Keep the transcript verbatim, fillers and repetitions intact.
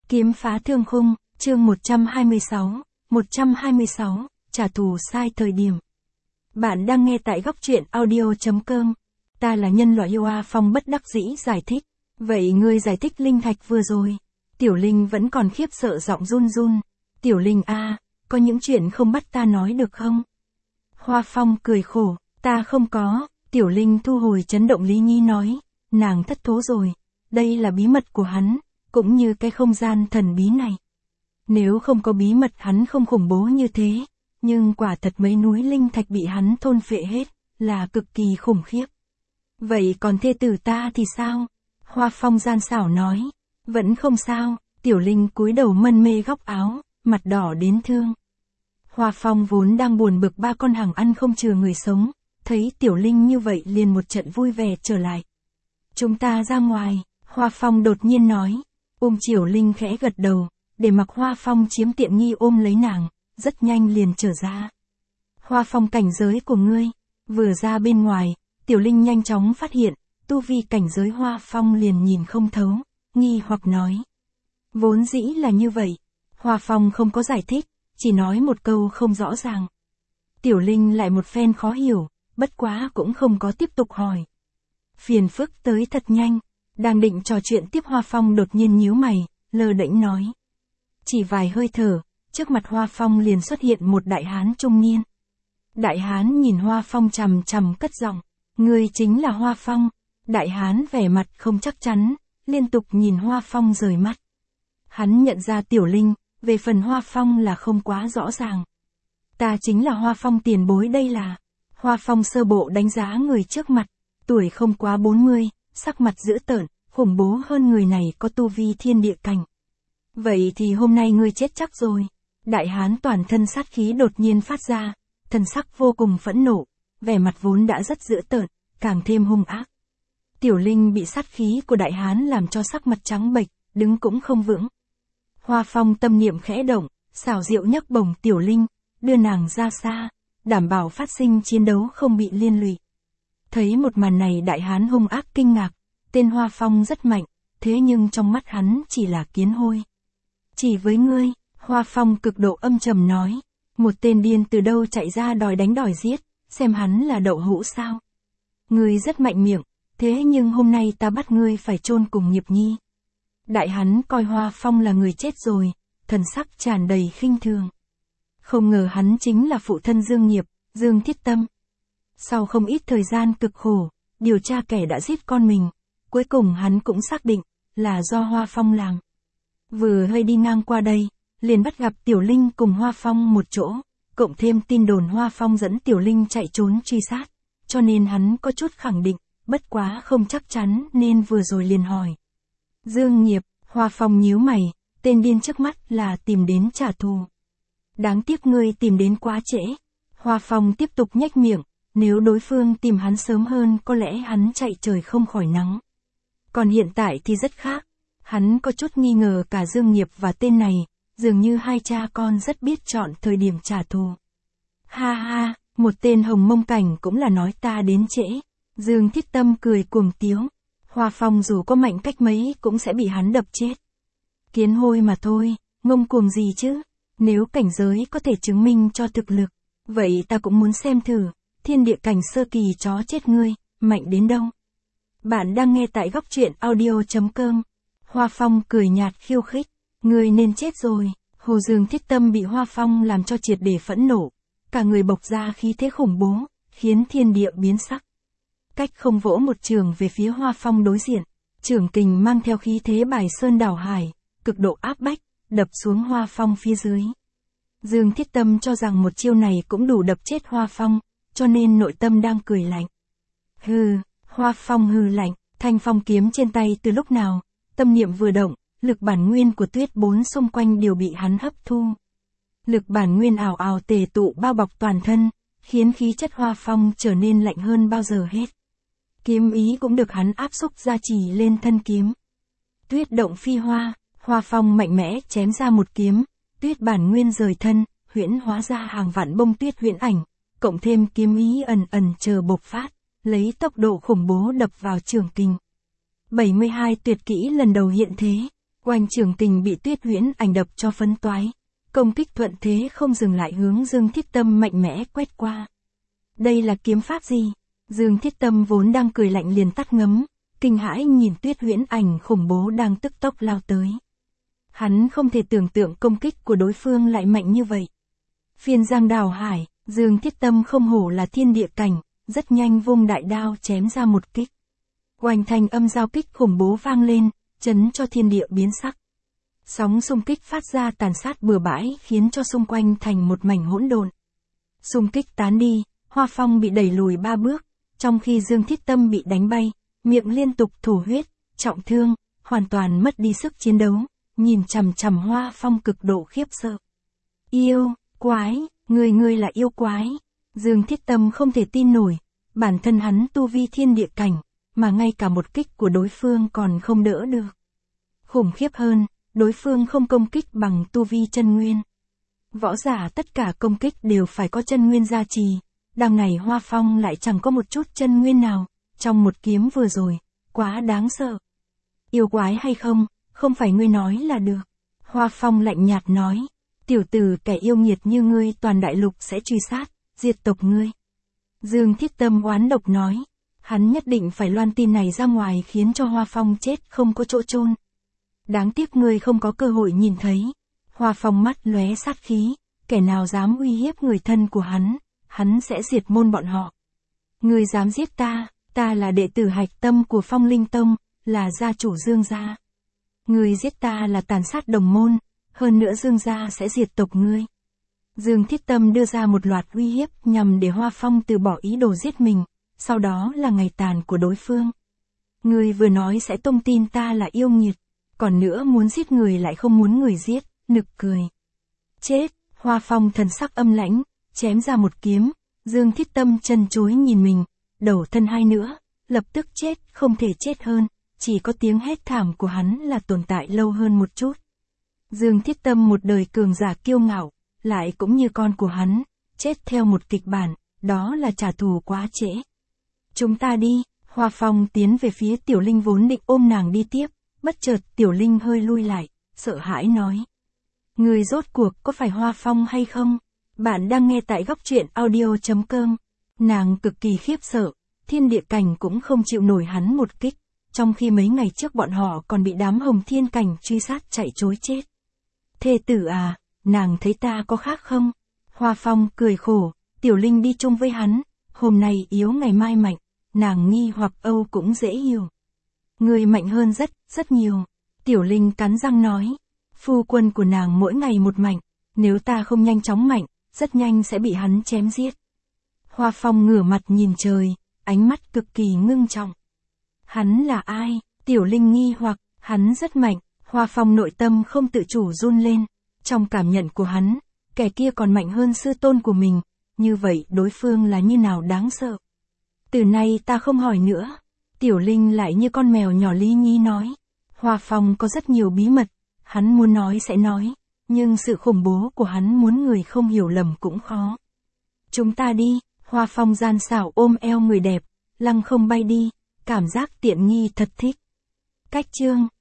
Kiếm phá thương khung, chương một trăm hai mươi sáu, một trăm hai mươi sáu, trả thù sai thời điểm. Bạn đang nghe tại góc truyện audio chấm com. Ta là nhân loại Hoa Phong bất đắc dĩ giải thích. Vậy ngươi giải thích linh thạch vừa rồi. Tiểu Linh vẫn còn khiếp sợ giọng run run. Tiểu Linh a, có những chuyện không bắt ta nói được không? Hoa Phong cười khổ, ta không có. Tiểu Linh thu hồi chấn động lý nhi nói. Nàng thất thố rồi. Đây là bí mật của hắn, cũng như cái không gian thần bí này. Nếu không có bí mật hắn không khủng bố như thế. Nhưng quả thật mấy núi linh thạch bị hắn thôn phệ hết, là cực kỳ khủng khiếp. Vậy còn thê tử ta thì sao? Hoa Phong gian xảo nói. Vẫn không sao. Tiểu Linh cúi đầu mân mê góc áo, mặt đỏ đến thương. Hoa Phong vốn đang buồn bực ba con hàng ăn không chừa người sống, thấy Tiểu Linh như vậy liền một trận vui vẻ trở lại. Chúng ta ra ngoài, Hoa Phong đột nhiên nói. Ôm Tiểu Linh khẽ gật đầu, để mặc Hoa Phong chiếm tiện nghi ôm lấy nàng, rất nhanh liền trở ra. Hoa Phong, cảnh giới của ngươi. Vừa ra bên ngoài, Tiểu Linh nhanh chóng phát hiện, tu vi cảnh giới Hoa Phong liền nhìn không thấu, nghi hoặc nói. Vốn dĩ là như vậy. Hoa Phong không có giải thích, chỉ nói một câu không rõ ràng. Tiểu Linh lại một phen khó hiểu, bất quá cũng không có tiếp tục hỏi. Phiền phức tới thật nhanh, đang định trò chuyện tiếp Hoa Phong đột nhiên nhíu mày, lơ đễnh nói. Chỉ vài hơi thở, trước mặt Hoa Phong liền xuất hiện một đại hán trung niên. Đại hán nhìn Hoa Phong trầm trầm cất giọng, ngươi chính là Hoa Phong. Đại hán vẻ mặt không chắc chắn, liên tục nhìn Hoa Phong rời mắt. Hắn nhận ra Tiểu Linh, về phần Hoa Phong là không quá rõ ràng. Ta chính là Hoa Phong tiền bối đây là. Hoa Phong sơ bộ đánh giá người trước mặt, tuổi không quá bốn mươi, sắc mặt dữ tợn, khủng bố hơn người này có tu vi thiên địa cảnh. Vậy thì hôm nay ngươi chết chắc rồi. Đại hán toàn thân sát khí đột nhiên phát ra, thần sắc vô cùng phẫn nộ, vẻ mặt vốn đã rất dữ tợn, càng thêm hung ác. Tiểu Linh bị sát khí của đại hán làm cho sắc mặt trắng bệch, đứng cũng không vững. Hoa Phong tâm niệm khẽ động, xảo diệu nhấc bổng Tiểu Linh, đưa nàng ra xa, đảm bảo phát sinh chiến đấu không bị liên lụy. Thấy một màn này đại hán hung ác kinh ngạc, tên Hoa Phong rất mạnh, thế nhưng trong mắt hắn chỉ là kiến hôi. Chỉ với ngươi, Hoa Phong cực độ âm trầm nói, một tên điên từ đâu chạy ra đòi đánh đòi giết, xem hắn là đậu hũ sao. Ngươi rất mạnh miệng, thế nhưng hôm nay ta bắt ngươi phải chôn cùng Nghiệp Nhi. Đại hắn coi Hoa Phong là người chết rồi, thần sắc tràn đầy khinh thường. Không ngờ hắn chính là phụ thân Dương Nghiệp, Dương Thiết Tâm. Sau không ít thời gian cực khổ, điều tra kẻ đã giết con mình, cuối cùng hắn cũng xác định, là do Hoa Phong làm. Vừa hơi đi ngang qua đây, liền bắt gặp Tiểu Linh cùng Hoa Phong một chỗ, cộng thêm tin đồn Hoa Phong dẫn Tiểu Linh chạy trốn truy sát, cho nên hắn có chút khẳng định, bất quá không chắc chắn nên vừa rồi liền hỏi. Dương Nghiệp, Hoa Phong nhíu mày, tên điên trước mắt là tìm đến trả thù. Đáng tiếc ngươi tìm đến quá trễ. Hoa Phong tiếp tục nhếch miệng, nếu đối phương tìm hắn sớm hơn có lẽ hắn chạy trời không khỏi nắng. Còn hiện tại thì rất khác. Hắn có chút nghi ngờ cả Dương Nghiệp và tên này, dường như hai cha con rất biết chọn thời điểm trả thù. Ha ha, một tên hồng mông cảnh cũng là nói ta đến trễ. Dương Thiết Tâm cười cuồng tiếu. Hoa Phong dù có mạnh cách mấy cũng sẽ bị hắn đập chết. Kiến hôi mà thôi, ngông cuồng gì chứ? Nếu cảnh giới có thể chứng minh cho thực lực, vậy ta cũng muốn xem thử, thiên địa cảnh sơ kỳ chó chết ngươi, mạnh đến đâu? Bạn đang nghe tại góc truyện audio chấm com. Hoa Phong cười nhạt khiêu khích, ngươi nên chết rồi. Hồ Dương Thiết Tâm bị Hoa Phong làm cho triệt để phẫn nộ, cả người bộc ra khí thế khủng bố, khiến thiên địa biến sắc. Cách không vỗ một trường về phía Hoa Phong đối diện, trường kình mang theo khí thế bài sơn đảo hải, cực độ áp bách, đập xuống Hoa Phong phía dưới. Dương Thiết Tâm cho rằng một chiêu này cũng đủ đập chết Hoa Phong, cho nên nội tâm đang cười lạnh. Hừ, Hoa Phong hừ lạnh, thanh phong kiếm trên tay từ lúc nào, tâm niệm vừa động, lực bản nguyên của tuyết bốn xung quanh đều bị hắn hấp thu. Lực bản nguyên ảo ảo tề tụ bao bọc toàn thân, khiến khí chất Hoa Phong trở nên lạnh hơn bao giờ hết. Kiếm ý cũng được hắn áp xúc gia trì lên thân kiếm. Tuyết động phi hoa, Hoa Phong mạnh mẽ chém ra một kiếm, tuyết bản nguyên rời thân, huyễn hóa ra hàng vạn bông tuyết huyễn ảnh, cộng thêm kiếm ý ẩn ẩn chờ bộc phát, lấy tốc độ khủng bố đập vào trường kình. bảy mươi hai tuyệt kỹ lần đầu hiện thế, Oanh Trường Kình bị Tuyết Huyễn Ảnh đập cho phấn toái. Công kích thuận thế không dừng lại hướng Dương Thiết Tâm mạnh mẽ quét qua. Đây là kiếm pháp gì? Dương Thiết Tâm vốn đang cười lạnh liền tắt ngấm, kinh hãi nhìn Tuyết Huyễn Ảnh khủng bố đang tức tốc lao tới. Hắn không thể tưởng tượng công kích của đối phương lại mạnh như vậy. Phiên Giang Đào Hải, Dương Thiết Tâm không hổ là thiên địa cảnh, rất nhanh vung đại đao chém ra một kích. Oanh thanh âm giao kích khủng bố vang lên, chấn cho thiên địa biến sắc. Sóng xung kích phát ra tàn sát bừa bãi khiến cho xung quanh thành một mảnh hỗn độn. Xung kích tán đi, Hoa Phong bị đẩy lùi ba bước, trong khi Dương Thiết Tâm bị đánh bay, miệng liên tục thổ huyết, trọng thương, hoàn toàn mất đi sức chiến đấu, nhìn chằm chằm Hoa Phong cực độ khiếp sợ. Yêu, quái, người người là yêu quái. Dương Thiết Tâm không thể tin nổi, bản thân hắn tu vi thiên địa cảnh, mà ngay cả một kích của đối phương còn không đỡ được. Khủng khiếp hơn, đối phương không công kích bằng tu vi chân nguyên. Võ giả tất cả công kích đều phải có chân nguyên gia trì, đằng này Hoa Phong lại chẳng có một chút chân nguyên nào, trong một kiếm vừa rồi, quá đáng sợ. Yêu quái hay không, không phải ngươi nói là được. Hoa Phong lạnh nhạt nói, tiểu tử kẻ yêu nghiệt như ngươi toàn đại lục sẽ truy sát, diệt tộc ngươi. Dương Thiết Tâm oán độc nói, hắn nhất định phải loan tin này ra ngoài khiến cho Hoa Phong chết không có chỗ chôn. Đáng tiếc ngươi không có cơ hội nhìn thấy. Hoa Phong mắt lóe sát khí, kẻ nào dám uy hiếp người thân của hắn, hắn sẽ diệt môn bọn họ. Ngươi dám giết ta, ta là đệ tử hạch tâm của Phong Linh Tông, là gia chủ Dương gia. Ngươi giết ta là tàn sát đồng môn, hơn nữa Dương gia sẽ diệt tộc ngươi. Dương Thiết Tâm đưa ra một loạt uy hiếp nhằm để Hoa Phong từ bỏ ý đồ giết mình, sau đó là ngày tàn của đối phương. Ngươi vừa nói sẽ tung tin ta là yêu nghiệt, còn nữa muốn giết người lại không muốn người giết, nực cười. Chết, Hoa Phong thần sắc âm lãnh, chém ra một kiếm, Dương Thiết Tâm chân chối nhìn mình, đầu thân hai nữa, lập tức chết, không thể chết hơn, chỉ có tiếng hét thảm của hắn là tồn tại lâu hơn một chút. Dương Thiết Tâm một đời cường giả kiêu ngạo, lại cũng như con của hắn, chết theo một kịch bản, đó là trả thù quá trễ. Chúng ta đi, Hoa Phong tiến về phía Tiểu Linh vốn định ôm nàng đi tiếp, bất chợt Tiểu Linh hơi lui lại, sợ hãi nói. Người rốt cuộc có phải Hoa Phong hay không? Bạn đang nghe tại góc truyện audio chấm com. Nàng cực kỳ khiếp sợ, thiên địa cảnh cũng không chịu nổi hắn một kích, trong khi mấy ngày trước bọn họ còn bị đám hồng thiên cảnh truy sát chạy trối chết. Thê tử à, nàng thấy ta có khác không? Hoa Phong cười khổ, Tiểu Linh đi chung với hắn, hôm nay yếu ngày mai mạnh, nàng nghi hoặc âu cũng dễ hiểu. Người mạnh hơn rất, rất nhiều. Tiểu Linh cắn răng nói, phu quân của nàng mỗi ngày một mạnh, nếu ta không nhanh chóng mạnh, rất nhanh sẽ bị hắn chém giết. Hoa Phong ngửa mặt nhìn trời, ánh mắt cực kỳ ngưng trọng. Hắn là ai? Tiểu Linh nghi hoặc, hắn rất mạnh. Hoa Phong nội tâm không tự chủ run lên, trong cảm nhận của hắn, kẻ kia còn mạnh hơn sư tôn của mình, như vậy đối phương là như nào đáng sợ. Từ nay ta không hỏi nữa. Tiểu Linh lại như con mèo nhỏ lý nhí nói. Hoa Phong có rất nhiều bí mật, hắn muốn nói sẽ nói, nhưng sự khủng bố của hắn muốn người không hiểu lầm cũng khó. Chúng ta đi, Hoa Phong gian xảo ôm eo người đẹp, lăng không bay đi, cảm giác tiện nghi thật thích. Cách chương